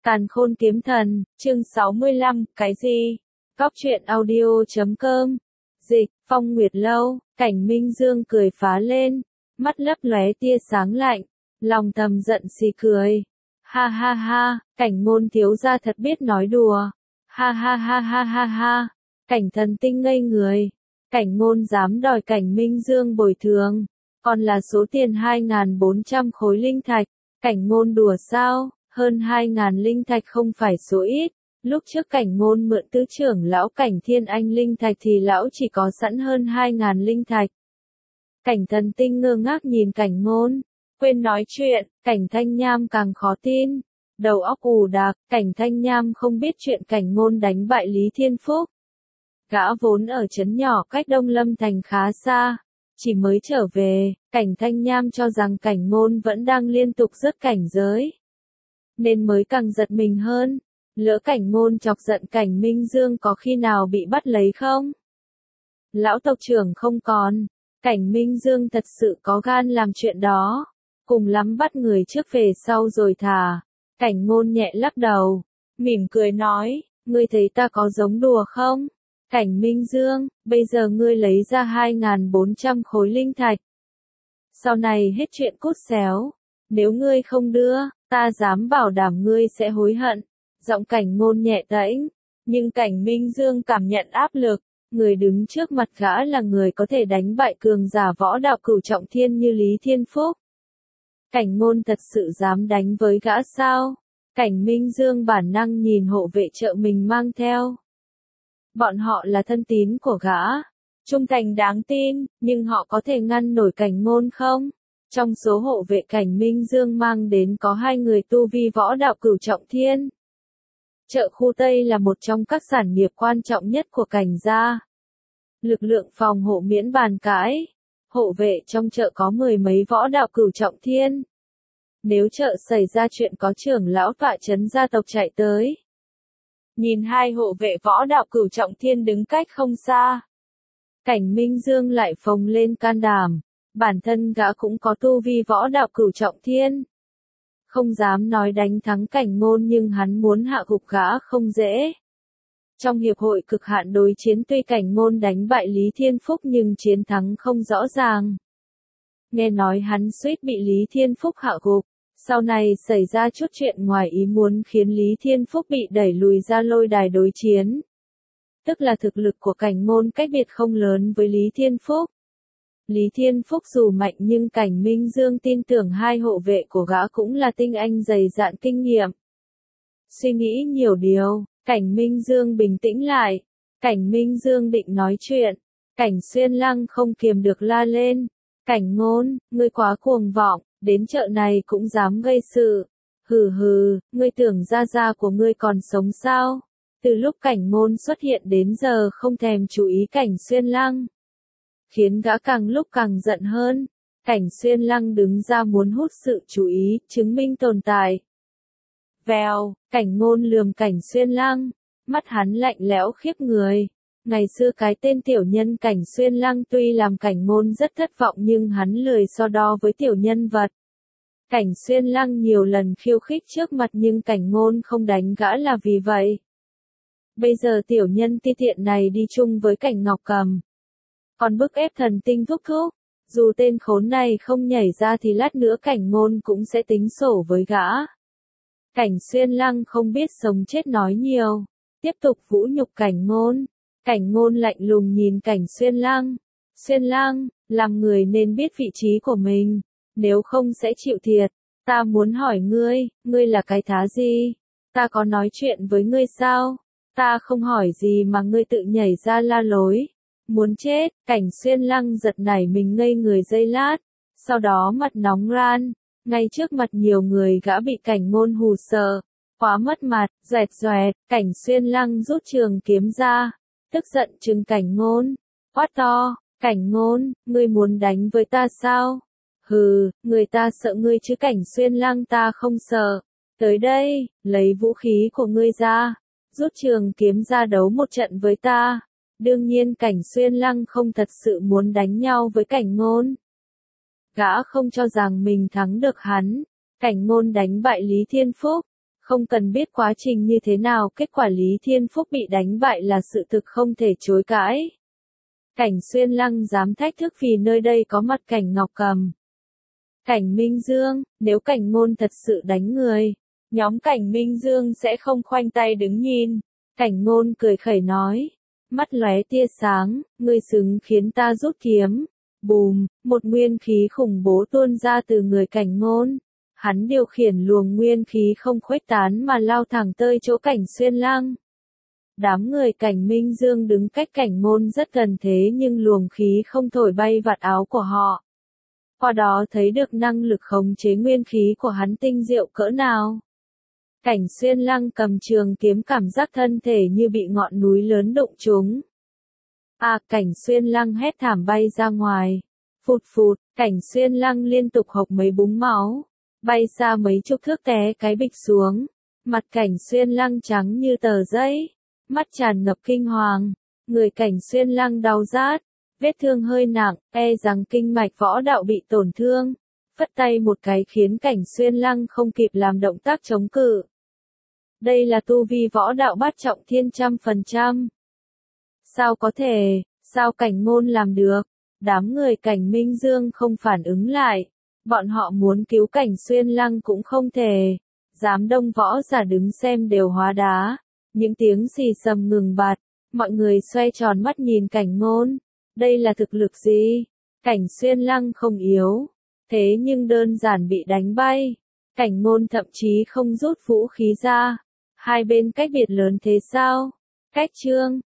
Càn khôn kiếm thần, chương 65, cái gì? Cóc truyện audio.com. Dịch, Phong Nguyệt Lâu, Cảnh Minh Dương cười phá lên, mắt lấp lóe tia sáng lạnh, lòng thầm giận xì cười. Ha ha ha, Cảnh Ngôn thiếu gia thật biết nói đùa. Ha ha ha ha ha ha, Cảnh Thần Tinh ngây người. Cảnh Ngôn dám đòi Cảnh Minh Dương bồi thường, còn là số tiền 2.400 khối linh thạch. Cảnh Ngôn đùa sao? Hơn 2.000 linh thạch không phải số ít. Lúc trước Cảnh Ngôn mượn tứ trưởng lão Cảnh Thiên Anh linh thạch thì lão chỉ có sẵn hơn 2.000 linh thạch. Cảnh Thần Tinh ngơ ngác nhìn Cảnh Ngôn, quên nói chuyện. Cảnh Thanh Nham càng khó tin, đầu óc ù đạc. Cảnh Thanh Nham không biết chuyện Cảnh Ngôn đánh bại Lý Thiên Phúc. Gã vốn ở trấn nhỏ cách Đông Lâm thành khá xa, chỉ mới trở về. Cảnh Thanh Nham cho rằng Cảnh Ngôn vẫn đang liên tục rớt cảnh giới, nên mới càng giật mình hơn. Lỡ Cảnh Ngôn chọc giận Cảnh Minh Dương có khi nào bị bắt lấy không? Lão tộc trưởng không còn. Cảnh Minh Dương thật sự có gan làm chuyện đó, cùng lắm bắt người trước về sau rồi thả. Cảnh Ngôn nhẹ lắc đầu, mỉm cười nói, ngươi thấy ta có giống đùa không? Cảnh Minh Dương, bây giờ ngươi lấy ra 2.400 khối linh thạch. Sau này hết chuyện cút xéo, nếu ngươi không đưa, ta dám bảo đảm ngươi sẽ hối hận. Giọng Cảnh Ngôn nhẹ tễnh, nhưng Cảnh Minh Dương cảm nhận áp lực. Người đứng trước mặt gã là người có thể đánh bại cường giả võ đạo cửu trọng thiên như Lý Thiên Phúc. Cảnh Ngôn thật sự dám đánh với gã sao? Cảnh Minh Dương bản năng nhìn hộ vệ trợ mình mang theo. Bọn họ là thân tín của gã, trung thành đáng tin, nhưng họ có thể ngăn nổi Cảnh Ngôn không? Trong số hộ vệ Cảnh Minh Dương mang đến có 2 người tu vi võ đạo cửu trọng thiên. Chợ khu Tây là một trong các sản nghiệp quan trọng nhất của Cảnh gia. Lực lượng phòng hộ miễn bàn cãi. Hộ vệ trong chợ có 10 mấy võ đạo cửu trọng thiên. Nếu chợ xảy ra chuyện có trưởng lão tọa trấn gia tộc chạy tới. Nhìn 2 hộ vệ võ đạo cửu trọng thiên đứng cách không xa, Cảnh Minh Dương lại phồng lên can đảm. Bản thân gã cũng có tu vi võ đạo cửu trọng thiên. Không dám nói đánh thắng Cảnh Ngôn nhưng hắn muốn hạ gục gã không dễ. Trong hiệp hội cực hạn đối chiến tuy Cảnh Ngôn đánh bại Lý Thiên Phúc nhưng chiến thắng không rõ ràng. Nghe nói hắn suýt bị Lý Thiên Phúc hạ gục, sau này xảy ra chút chuyện ngoài ý muốn khiến Lý Thiên Phúc bị đẩy lùi ra lôi đài đối chiến. Tức là thực lực của Cảnh Ngôn cách biệt không lớn với Lý Thiên Phúc. Lý Thiên Phúc dù mạnh nhưng Cảnh Minh Dương tin tưởng 2 hộ vệ của gã cũng là tinh anh dày dạn kinh nghiệm. Suy nghĩ nhiều điều, Cảnh Minh Dương bình tĩnh lại. Cảnh Minh Dương định nói chuyện, Cảnh Xuyên Lăng không kiềm được la lên. Cảnh Ngôn, ngươi quá cuồng vọng, đến chợ này cũng dám gây sự. Hừ hừ, ngươi tưởng gia gia của ngươi còn sống sao? Từ lúc Cảnh Ngôn xuất hiện đến giờ không thèm chú ý Cảnh Xuyên Lăng, khiến gã càng lúc càng giận hơn. Cảnh Xuyên Lăng đứng ra muốn hút sự chú ý, chứng minh tồn tại. Vèo, Cảnh Ngôn lườm Cảnh Xuyên Lăng, mắt hắn lạnh lẽo khiếp người. Ngày xưa cái tên tiểu nhân Cảnh Xuyên Lăng tuy làm Cảnh Ngôn rất thất vọng nhưng hắn lười so đo với tiểu nhân vật. Cảnh Xuyên Lăng nhiều lần khiêu khích trước mặt nhưng Cảnh Ngôn không đánh gã là vì vậy. Bây giờ tiểu nhân ti tiện này đi chung với Cảnh Ngọc Cầm, còn bức ép Thần Tinh thúc thúc. Dù tên khốn này không nhảy ra thì lát nữa Cảnh Ngôn cũng sẽ tính sổ với gã. Cảnh Xuyên Lăng không biết sống chết nói nhiều, tiếp tục vũ nhục Cảnh Ngôn. Cảnh Ngôn lạnh lùng nhìn Cảnh Xuyên Lăng. Xuyên Lăng, làm người nên biết vị trí của mình, nếu không sẽ chịu thiệt. Ta muốn hỏi ngươi, ngươi là cái thá gì? Ta có nói chuyện với ngươi sao? Ta không hỏi gì mà ngươi tự nhảy ra la lối. Muốn chết. Cảnh Xuyên Lăng giật nảy mình ngây người giây lát, sau đó mặt nóng ran. Ngay trước mặt nhiều người gã bị Cảnh Ngôn hù sợ, quá mất mặt. Doẹt doẹt, Cảnh Xuyên Lăng rút trường kiếm ra, tức giận trừng Cảnh Ngôn, quát to, Cảnh Ngôn, ngươi muốn đánh với ta sao? Hừ, người ta sợ ngươi chứ Cảnh Xuyên Lăng ta không sợ. Tới đây, lấy vũ khí của ngươi ra, rút trường kiếm ra đấu một trận với ta. Đương nhiên Cảnh Xuyên Lăng không thật sự muốn đánh nhau với Cảnh Ngôn. Gã không cho rằng mình thắng được hắn. Cảnh Ngôn đánh bại Lý Thiên Phúc, Không cần biết quá trình như thế nào, kết quả Lý Thiên Phúc bị đánh bại là sự thực không thể chối cãi. Cảnh Xuyên Lăng dám thách thức vì nơi đây có mặt Cảnh Ngọc Cầm. Cảnh Minh Dương, nếu Cảnh Ngôn thật sự đánh người, nhóm Cảnh Minh Dương sẽ không khoanh tay đứng nhìn. Cảnh Ngôn cười khẩy nói, mắt lóe tia sáng, ngươi xứng khiến ta rút kiếm. Bùm, một nguyên khí khủng bố tuôn ra từ người Cảnh Ngôn. Hắn điều khiển luồng nguyên khí không khuếch tán mà lao thẳng tới chỗ Cảnh Xuyên Lăng. Đám người Cảnh Minh Dương đứng cách Cảnh Ngôn rất gần thế nhưng luồng khí không thổi bay vạt áo của họ. Qua đó thấy được năng lực khống chế nguyên khí của hắn tinh diệu cỡ nào. Cảnh Xuyên Lăng cầm trường kiếm cảm giác thân thể như bị ngọn núi lớn đụng trúng. Cảnh Xuyên Lăng hét thảm bay ra ngoài. Phụt phụt, Cảnh Xuyên Lăng liên tục hộc mấy búng máu. Bay xa mấy chục thước té cái bịch xuống. Mặt Cảnh Xuyên Lăng trắng như tờ giấy. Mắt tràn ngập kinh hoàng. Người Cảnh Xuyên Lăng đau rát. Vết thương hơi nặng, rằng kinh mạch võ đạo bị tổn thương. Phất tay một cái khiến Cảnh Xuyên Lăng không kịp làm động tác chống cự. Đây là tu vi võ đạo bát trọng thiên 100%. Sao có thể, sao Cảnh Ngôn làm được? Đám người Cảnh Minh Dương không phản ứng lại. Bọn họ muốn cứu Cảnh Xuyên Lăng cũng không thể. Giám đông võ giả đứng xem đều hóa đá. Những tiếng xì xầm ngừng bặt. Mọi người xoay tròn mắt nhìn Cảnh Ngôn. Đây là thực lực gì? Cảnh Xuyên Lăng không yếu. Thế nhưng đơn giản bị đánh bay. Cảnh Ngôn thậm chí không rút vũ khí ra. Hai bên cách biệt lớn thế sao? Cách chương